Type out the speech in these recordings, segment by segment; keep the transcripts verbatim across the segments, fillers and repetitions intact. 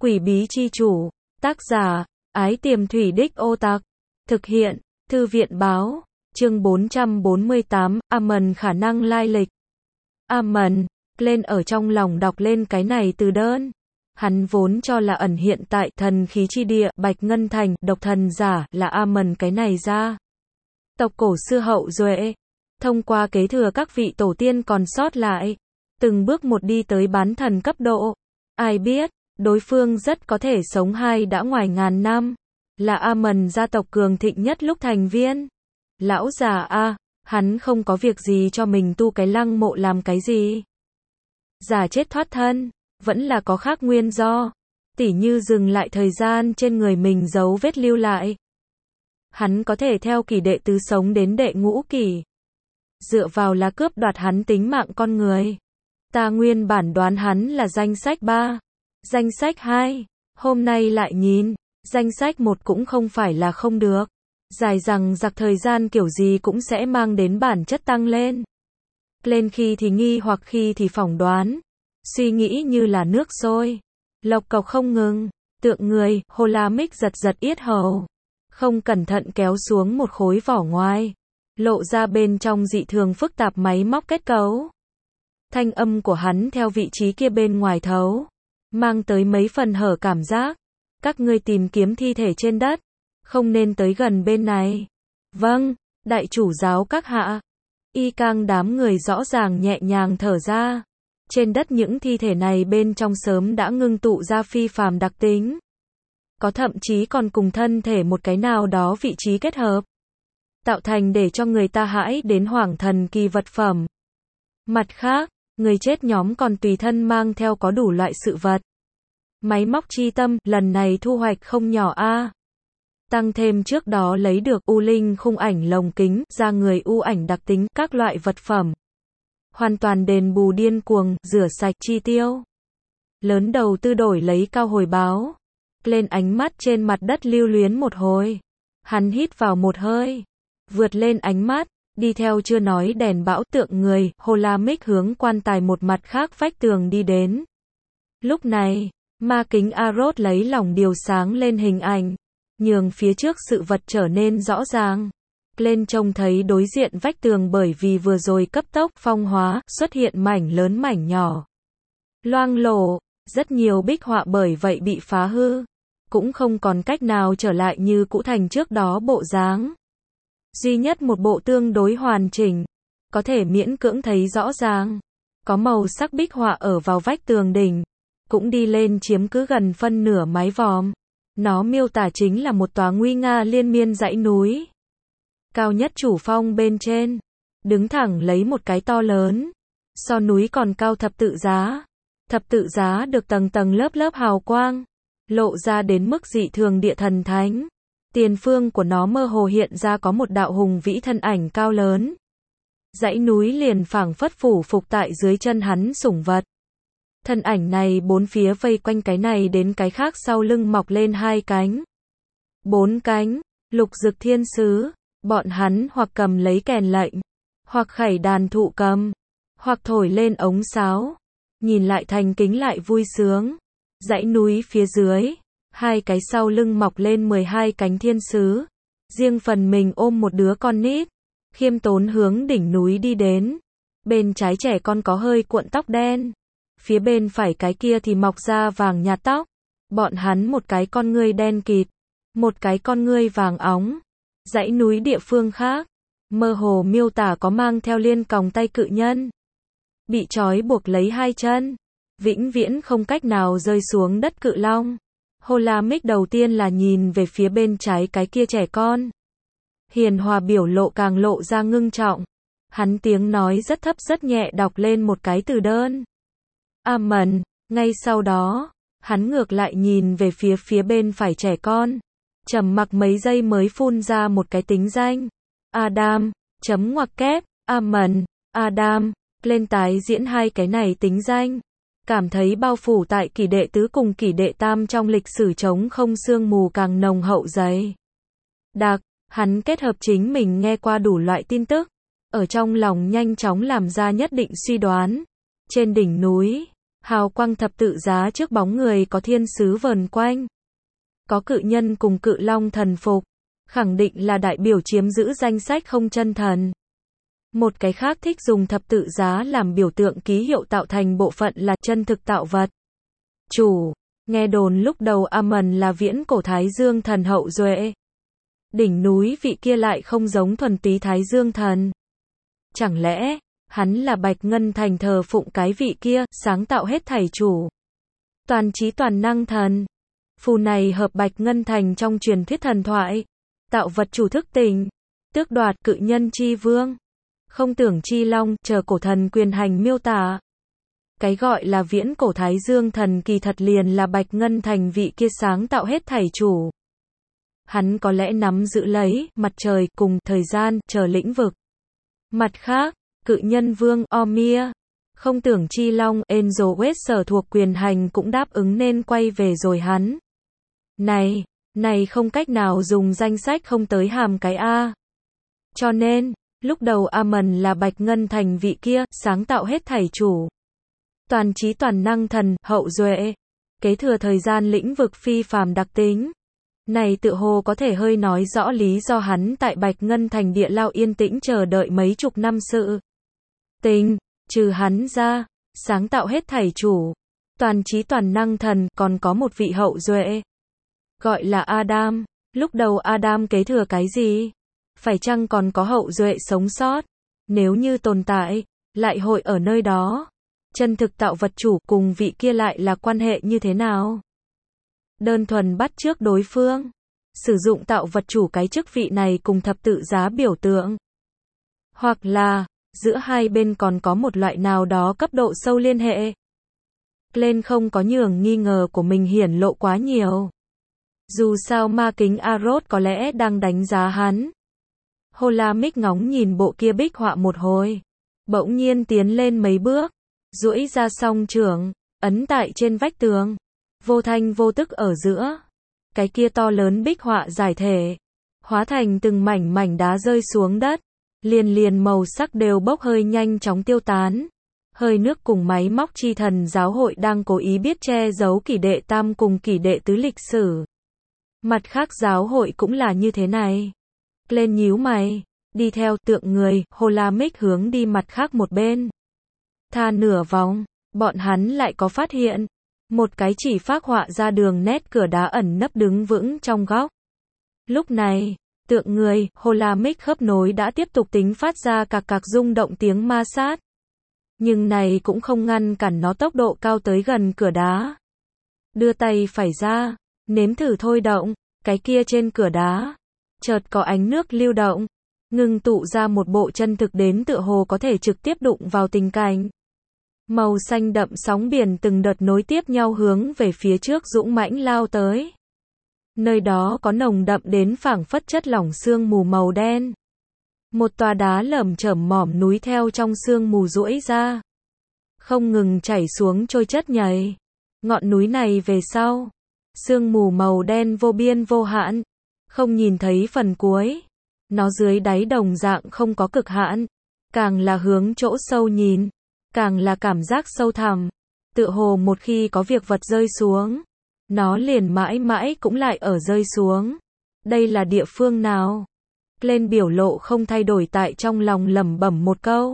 Quỷ bí chi chủ, tác giả, Ái Tiềm Thủy Đích Ô Tặc, thực hiện, Thư viện báo, chương bốn trăm bốn mươi tám, Amen khả năng lai lịch. Amen, lên ở trong lòng đọc lên cái này từ đơn. Hắn vốn cho là ẩn hiện tại thần khí chi địa, Bạch Ngân Thành, độc thần giả, là Amen cái này ra. Tộc cổ xưa hậu duệ, thông qua kế thừa các vị tổ tiên còn sót lại, từng bước một đi tới bán thần cấp độ. Ai biết, đối phương rất có thể sống hai đã ngoài ngàn năm, là Amen gia tộc cường thịnh nhất lúc thành viên. Lão già a, hắn không có việc gì cho mình tu cái lăng mộ làm cái gì? Giả chết thoát thân, vẫn là có khác nguyên do, tỉ như dừng lại thời gian trên người mình dấu vết lưu lại. Hắn có thể theo kỷ đệ tứ sống đến đệ ngũ kỷ, dựa vào là cướp đoạt hắn tính mạng con người. Ta nguyên bản đoán hắn là danh sách ba, danh sách hai, hôm nay lại nhìn, danh sách một cũng không phải là không được. Dài rằng giặc thời gian kiểu gì cũng sẽ mang đến bản chất tăng lên. Lên khi thì nghi hoặc khi thì phỏng đoán. Suy nghĩ như là nước sôi. Lộc cộc không ngừng. Tượng người, Hồ La Mích giật giật yết hầu. Không cẩn thận kéo xuống một khối vỏ ngoài. Lộ ra bên trong dị thường phức tạp máy móc kết cấu. Thanh âm của hắn theo vị trí kia bên ngoài thấu. Mang tới mấy phần hở cảm giác. Các ngươi tìm kiếm thi thể trên đất. Không nên tới gần bên này. Vâng, đại chủ giáo các hạ. Y cang đám người rõ ràng nhẹ nhàng thở ra. Trên đất những thi thể này bên trong sớm đã ngưng tụ ra phi phàm đặc tính. Có thậm chí còn cùng thân thể một cái nào đó vị trí kết hợp. Tạo thành để cho người ta hãi đến hoảng thần kỳ vật phẩm. Mặt khác, người chết nhóm còn tùy thân mang theo có đủ loại sự vật. Máy móc chi tâm, lần này thu hoạch không nhỏ a. Tăng thêm trước đó lấy được U Linh khung ảnh lồng kính, ra người U ảnh đặc tính, các loại vật phẩm. Hoàn toàn đền bù điên cuồng, rửa sạch chi tiêu. Lớn đầu tư đổi lấy cao hồi báo. Lên ánh mắt trên mặt đất lưu luyến một hồi. Hắn hít vào một hơi. Vượt lên ánh mắt, đi theo chưa nói đèn bão tượng người, Hồ La Mích hướng quan tài một mặt khác vách tường đi đến. Lúc này, ma kính Arot lấy lòng điều sáng lên hình ảnh. Nhường phía trước sự vật trở nên rõ ràng. Lên trông thấy đối diện vách tường bởi vì vừa rồi cấp tốc phong hóa, xuất hiện mảnh lớn mảnh nhỏ. Loang lổ, rất nhiều bích họa bởi vậy bị phá hư. Cũng không còn cách nào trở lại như cũ thành trước đó bộ dáng. Duy nhất một bộ tương đối hoàn chỉnh, có thể miễn cưỡng thấy rõ ràng. Có màu sắc bích họa ở vào vách tường đỉnh, cũng đi lên chiếm cứ gần phân nửa mái vòm. Nó miêu tả chính là một tòa nguy nga liên miên dãy núi. Cao nhất chủ phong bên trên, đứng thẳng lấy một cái to lớn. So núi còn cao thập tự giá. Thập tự giá được tầng tầng lớp lớp hào quang, lộ ra đến mức dị thường địa thần thánh. Tiền phương của nó mơ hồ hiện ra có một đạo hùng vĩ thân ảnh cao lớn. Dãy núi liền phảng phất phủ phục tại dưới chân hắn sủng vật. Thân ảnh này bốn phía vây quanh cái này đến cái khác sau lưng mọc lên hai cánh. Bốn cánh, lục dực thiên sứ, bọn hắn hoặc cầm lấy kèn lệnh, hoặc khẩy đàn thụ cầm, hoặc thổi lên ống sáo. Nhìn lại thành kính lại vui sướng. Dãy núi phía dưới, hai cái sau lưng mọc lên mười hai cánh thiên sứ. Riêng phần mình ôm một đứa con nít, khiêm tốn hướng đỉnh núi đi đến. Bên trái trẻ con có hơi cuộn tóc đen. Phía bên phải cái kia thì mọc ra vàng nhạt tóc. Bọn hắn một cái con ngươi đen kịt, một cái con ngươi vàng óng. Dãy núi địa phương khác, mơ hồ miêu tả có mang theo liên còng tay cự nhân. Bị trói buộc lấy hai chân, vĩnh viễn không cách nào rơi xuống đất cự long. Hồ La Mích đầu tiên là nhìn về phía bên trái cái kia trẻ con. Hiền hòa biểu lộ càng lộ ra ngưng trọng. Hắn tiếng nói rất thấp rất nhẹ đọc lên một cái từ đơn. Amen, ngay sau đó, hắn ngược lại nhìn về phía phía bên phải trẻ con. Trầm mặc mấy giây mới phun ra một cái tính danh. Adam, chấm ngoặc kép, Amen, Adam, lên tái diễn hai cái này tính danh. Cảm thấy bao phủ tại kỷ đệ tứ cùng kỷ đệ tam trong lịch sử trống không sương mù càng nồng hậu dày đặc, hắn kết hợp chính mình nghe qua đủ loại tin tức. Ở trong lòng nhanh chóng làm ra nhất định suy đoán. Trên đỉnh núi, Hào quang thập tự giá trước bóng người có thiên sứ vờn quanh. Có cự nhân cùng cự long thần phục, khẳng định là đại biểu chiếm giữ danh sách không chân thần. Một cái khác thích dùng thập tự giá làm biểu tượng ký hiệu tạo thành bộ phận là chân thực tạo vật. Chủ, nghe đồn lúc đầu Amon là viễn cổ Thái Dương thần hậu duệ. Đỉnh núi vị kia lại không giống thuần túy Thái Dương thần. Chẳng lẽ, hắn là Bạch Ngân Thành thờ phụng cái vị kia, sáng tạo hết thảy chủ. Toàn trí toàn năng thần. Phù này hợp Bạch Ngân Thành trong truyền thuyết thần thoại. Tạo vật chủ thức tỉnh. Tước đoạt cự nhân chi vương. Không tưởng chi long, chờ cổ thần quyền hành miêu tả. Cái gọi là viễn cổ Thái Dương thần kỳ thật liền là Bạch Ngân Thành vị kia sáng tạo hết thảy chủ. Hắn có lẽ nắm giữ lấy mặt trời cùng thời gian chờ lĩnh vực. Mặt khác, cự nhân vương Omir, không tưởng chi long Angel West sở thuộc quyền hành cũng đáp ứng nên quay về rồi hắn. Này, này không cách nào dùng danh sách không tới hàm cái A. Cho nên, lúc đầu Amon là Bạch Ngân Thành vị kia, sáng tạo hết thảy chủ. Toàn trí toàn năng thần, hậu duệ. Kế thừa thời gian lĩnh vực phi phàm đặc tính. Này tự hồ có thể hơi nói rõ lý do hắn tại Bạch Ngân Thành địa lao yên tĩnh chờ đợi mấy chục năm sự. Tình, trừ hắn ra, sáng tạo hết thảy chủ. Toàn trí toàn năng thần, còn có một vị hậu duệ. Gọi là Adam. Lúc đầu Adam kế thừa cái gì? Phải chăng còn có hậu duệ sống sót? Nếu như tồn tại, lại hội ở nơi đó. Chân thực tạo vật chủ cùng vị kia lại là quan hệ như thế nào? Đơn thuần bắt chước đối phương. Sử dụng tạo vật chủ cái chức vị này cùng thập tự giá biểu tượng. Hoặc là, giữa hai bên còn có một loại nào đó cấp độ sâu liên hệ. Glenn không có nhường nghi ngờ của mình hiển lộ quá nhiều. Dù sao ma kính Arrow có lẽ đang đánh giá hắn. Holamik ngóng nhìn bộ kia bích họa một hồi. Bỗng nhiên tiến lên mấy bước. Duỗi ra song trưởng, ấn tại trên vách tường. Vô thanh vô tức ở giữa. Cái kia to lớn bích họa giải thể. Hóa thành từng mảnh mảnh đá rơi xuống đất. Liền liền màu sắc đều bốc hơi nhanh chóng tiêu tán. Hơi nước cùng máy móc chi thần giáo hội đang cố ý biết che giấu kỷ đệ tam cùng kỷ đệ tứ lịch sử. Mặt khác giáo hội cũng là như thế này. Lên nhíu mày, đi theo tượng người, Holamik hướng đi mặt khác một bên. Tha nửa vòng, bọn hắn lại có phát hiện. Một cái chỉ phác họa ra đường nét cửa đá ẩn nấp đứng vững trong góc. Lúc này, tượng người, Holamik khớp nối đã tiếp tục tính phát ra cạc cạc rung động tiếng ma sát. Nhưng này cũng không ngăn cản nó tốc độ cao tới gần cửa đá. Đưa tay phải ra, nếm thử thôi động, cái kia trên cửa đá. Chợt có ánh nước lưu động, ngưng tụ ra một bộ chân thực đến tựa hồ có thể trực tiếp đụng vào tình cảnh. Màu xanh đậm sóng biển từng đợt nối tiếp nhau hướng về phía trước dũng mãnh lao tới. Nơi đó có nồng đậm đến phảng phất chất lỏng sương mù màu đen. Một tòa đá lởm chởm mỏm núi theo trong sương mù duỗi ra. Không ngừng chảy xuống trôi chất nhầy. Ngọn núi này về sau. Sương mù màu đen vô biên vô hạn. Không nhìn thấy phần cuối. Nó dưới đáy đồng dạng không có cực hạn. Càng là hướng chỗ sâu nhìn. Càng là cảm giác sâu thẳm. Tựa hồ một khi có việc vật rơi xuống. Nó liền mãi mãi cũng lại ở rơi xuống. Đây là địa phương nào? Lên biểu lộ không thay đổi tại trong lòng lẩm bẩm một câu.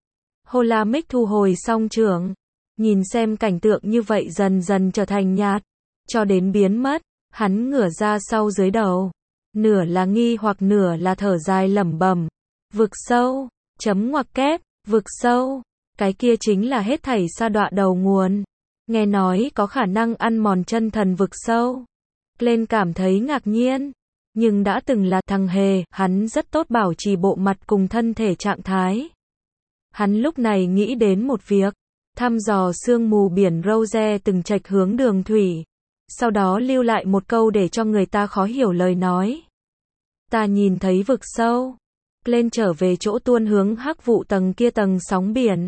Holamik thu hồi song trưởng. Nhìn xem cảnh tượng như vậy dần dần trở thành nhạt. Cho đến biến mất. Hắn ngửa ra sau dưới đầu. Nửa là nghi hoặc nửa là thở dài lẩm bẩm. Vực sâu. Chấm ngoặc kép. Vực sâu. Cái kia chính là hết thảy sa đọa đầu nguồn. Nghe nói có khả năng ăn mòn chân thần vực sâu. Lên cảm thấy ngạc nhiên. Nhưng đã từng là thằng hề, hắn rất tốt bảo trì bộ mặt cùng thân thể trạng thái. Hắn lúc này nghĩ đến một việc. Thăm dò sương mù biển Rose từng trạch hướng đường thủy. Sau đó lưu lại một câu để cho người ta khó hiểu lời nói. Ta nhìn thấy vực sâu. Lên trở về chỗ tuôn hướng hắc vụ tầng kia tầng sóng biển.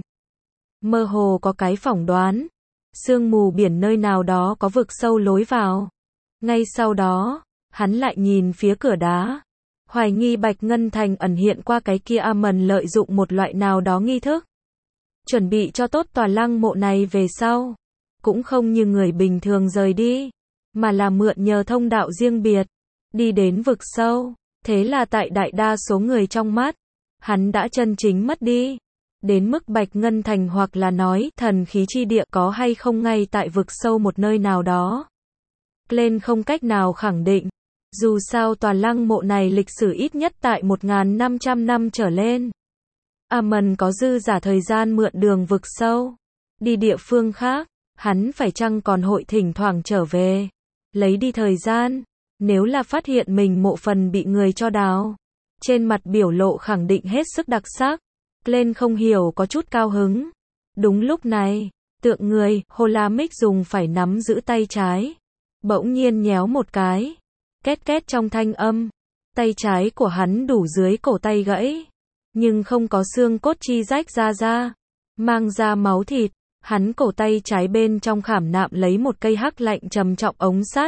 Mơ hồ có cái phỏng đoán. Sương mù biển nơi nào đó có vực sâu lối vào. Ngay sau đó, hắn lại nhìn phía cửa đá. Hoài nghi Bạch Ngân Thành ẩn hiện qua cái kia Amon lợi dụng một loại nào đó nghi thức. Chuẩn bị cho tốt tòa lăng mộ này về sau. cũng không như người bình thường rời đi, mà là mượn nhờ thông đạo riêng biệt, đi đến vực sâu. Thế là tại đại đa số người trong mắt, hắn đã chân chính mất đi. Đến mức Bạch Ngân Thành hoặc là nói thần khí chi địa có hay không ngay tại vực sâu một nơi nào đó. Glenn không cách nào khẳng định. Dù sao tòa lăng mộ này lịch sử ít nhất tại một nghìn năm trăm năm trở lên. Amon có dư giả thời gian mượn đường vực sâu, đi địa phương khác, hắn phải chăng còn hội thỉnh thoảng trở về, lấy đi thời gian, nếu là phát hiện mình mộ phần bị người cho đào. Trên mặt biểu lộ khẳng định hết sức đặc sắc, Glenn không hiểu có chút cao hứng. Đúng lúc này, tượng người, Holamik dùng phải nắm giữ tay trái, bỗng nhiên nhéo một cái, két két trong thanh âm, tay trái của hắn đủ dưới cổ tay gãy, nhưng không có xương cốt chi rách ra ra, mang ra máu thịt, hắn cổ tay trái bên trong khảm nạm lấy một cây hắc lạnh trầm trọng ống sắt.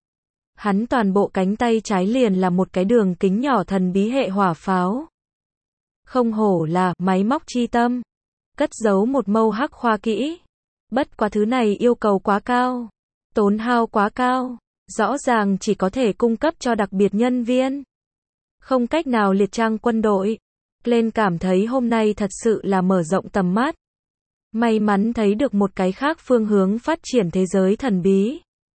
Hắn toàn bộ cánh tay trái liền là một cái đường kính nhỏ thần bí hệ hỏa pháo. Không hổ là máy móc chi tâm, cất giấu một mâu hắc khoa kỹ. Bất quá thứ này yêu cầu quá cao, tốn hao quá cao, rõ ràng chỉ có thể cung cấp cho đặc biệt nhân viên, không cách nào liệt trang quân đội. Glenn cảm thấy hôm nay thật sự là mở rộng tầm mắt. May mắn thấy được một cái khác phương hướng phát triển thế giới thần bí.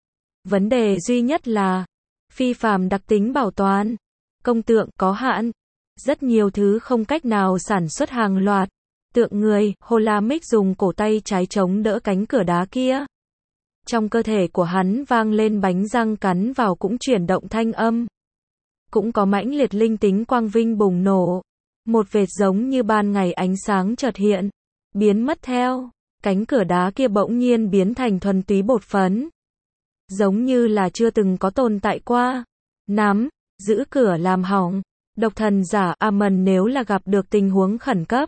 Vấn đề duy nhất là phi phàm đặc tính bảo toàn, công tượng có hạn, rất nhiều thứ không cách nào sản xuất hàng loạt. Tượng người, Holamik dùng cổ tay trái chống đỡ cánh cửa đá kia. Trong cơ thể của hắn vang lên bánh răng cắn vào cũng chuyển động thanh âm. Cũng có mãnh liệt linh tính quang vinh bùng nổ. Một vệt giống như ban ngày ánh sáng chợt hiện, biến mất theo. Cánh cửa đá kia bỗng nhiên biến thành thuần túy bột phấn. Giống như là chưa từng có tồn tại qua. Nắm, giữ cửa làm hỏng. Độc thần giả Amon nếu là gặp được tình huống khẩn cấp,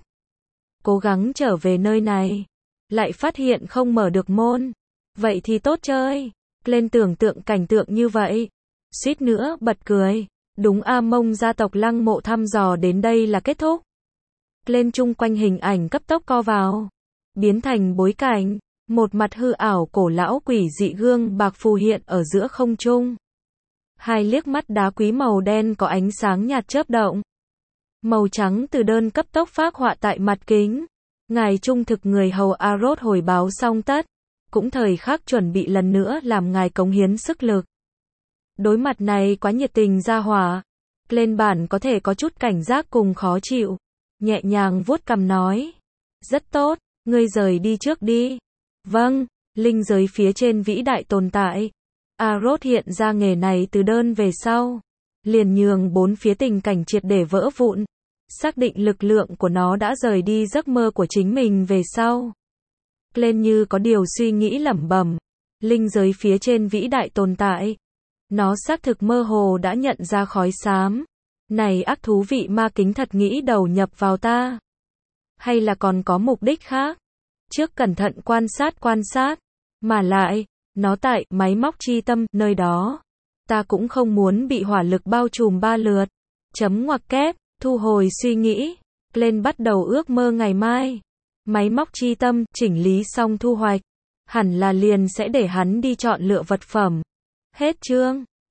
cố gắng trở về nơi này, lại phát hiện không mở được môn. Vậy thì tốt chơi. Lên tưởng tượng cảnh tượng như vậy, suýt nữa bật cười. Đúng, A Mông gia tộc lăng mộ thăm dò đến đây là kết thúc. Lên chung quanh hình ảnh cấp tốc co vào, biến thành bối cảnh, một mặt hư ảo cổ lão quỷ dị gương bạc phù hiện ở giữa không trung. Hai liếc mắt đá quý màu đen có ánh sáng nhạt chớp động. Màu trắng từ đơn cấp tốc phác họa tại mặt kính. Ngài trung thực người hầu Arod hồi báo xong tất, cũng thời khắc chuẩn bị lần nữa làm ngài cống hiến sức lực. Đối mặt này quá nhiệt tình ra hỏa, lên bản có thể có chút cảnh giác cùng khó chịu, nhẹ nhàng vuốt cằm nói, rất tốt, ngươi rời đi trước đi. Vâng, linh giới phía trên vĩ đại tồn tại. Arod hiện ra nghề này từ đơn về sau, liền nhường bốn phía tình cảnh triệt để vỡ vụn, xác định lực lượng của nó đã rời đi giấc mơ của chính mình về sau. Lên như có điều suy nghĩ lẩm bẩm, linh giới phía trên vĩ đại tồn tại. Nó xác thực mơ hồ đã nhận ra khói xám. Này ác thú vị ma kính thật nghĩ đầu nhập vào ta. Hay là còn có mục đích khác? Trước cẩn thận quan sát quan sát. Mà lại, nó tại máy móc chi tâm, nơi đó. Ta cũng không muốn bị hỏa lực bao trùm ba lượt. Chấm ngoặc kép, thu hồi suy nghĩ. Lên bắt đầu ước mơ ngày mai. Máy móc chi tâm, chỉnh lý xong thu hoạch. Hẳn là liền sẽ để hắn đi chọn lựa vật phẩm. Hết chương.